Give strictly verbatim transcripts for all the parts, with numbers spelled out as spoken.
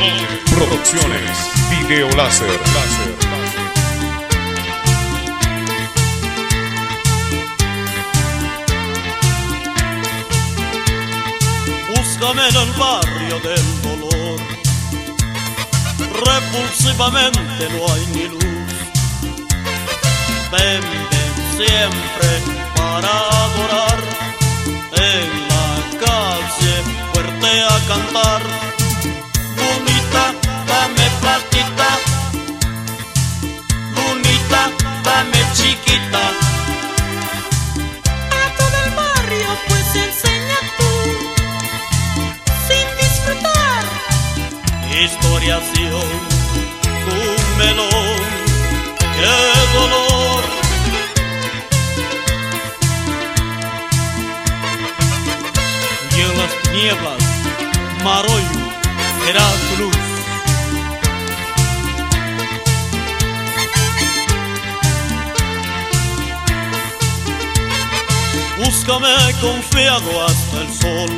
Producciones Video Láser. Láser. Búscame en el barrio del dolor, repulsivamente no hay ni luz. Ven, ven siempre para adorar, en la calle fuerte a cantar. Lunita, dame platita, lunita, dame chiquita. A todo el barrio pues enseña tú, sin disfrutar. Historiación, un melón, qué dolor. Y en las tinieblas, Maroyo será tu luz. Búscame confiado hasta el sol,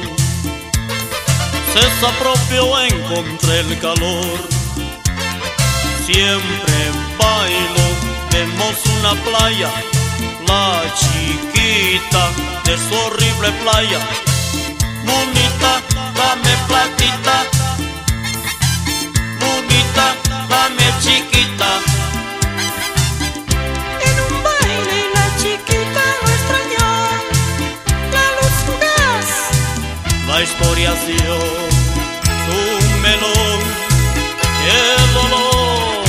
se apropió, encontré el calor. Siempre bailo, vemos una playa, la chiquita de su horrible playa. Lunita, dame platita, lunita, dame chiquita. En un baile la chiquita no extrañó la luz fugaz. La historiación, un melón, qué dolor.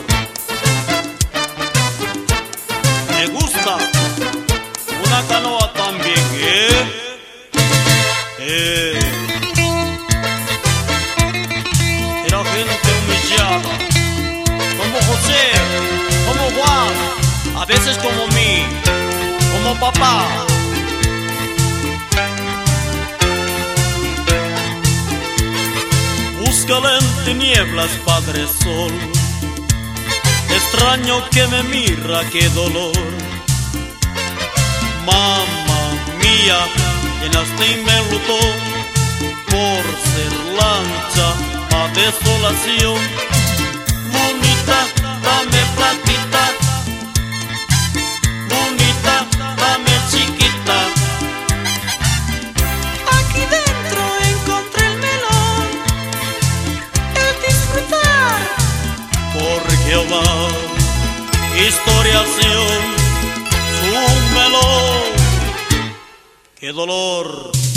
Me gusta una canoa también, ¿eh? Eh. Era gente humillada, como José, como Juan, a veces como mí, como papá. Búscala en tinieblas, Padre Sol, extraño que me mira, qué dolor. Mamá mía, llenaste y me enlutó, por ser lancha a desolación. Lunita, dame platita, lunita, dame chiquita. Aquí dentro encontré el melón, el disfrutar. Por Jehová, historiación, un melón, qué dolor.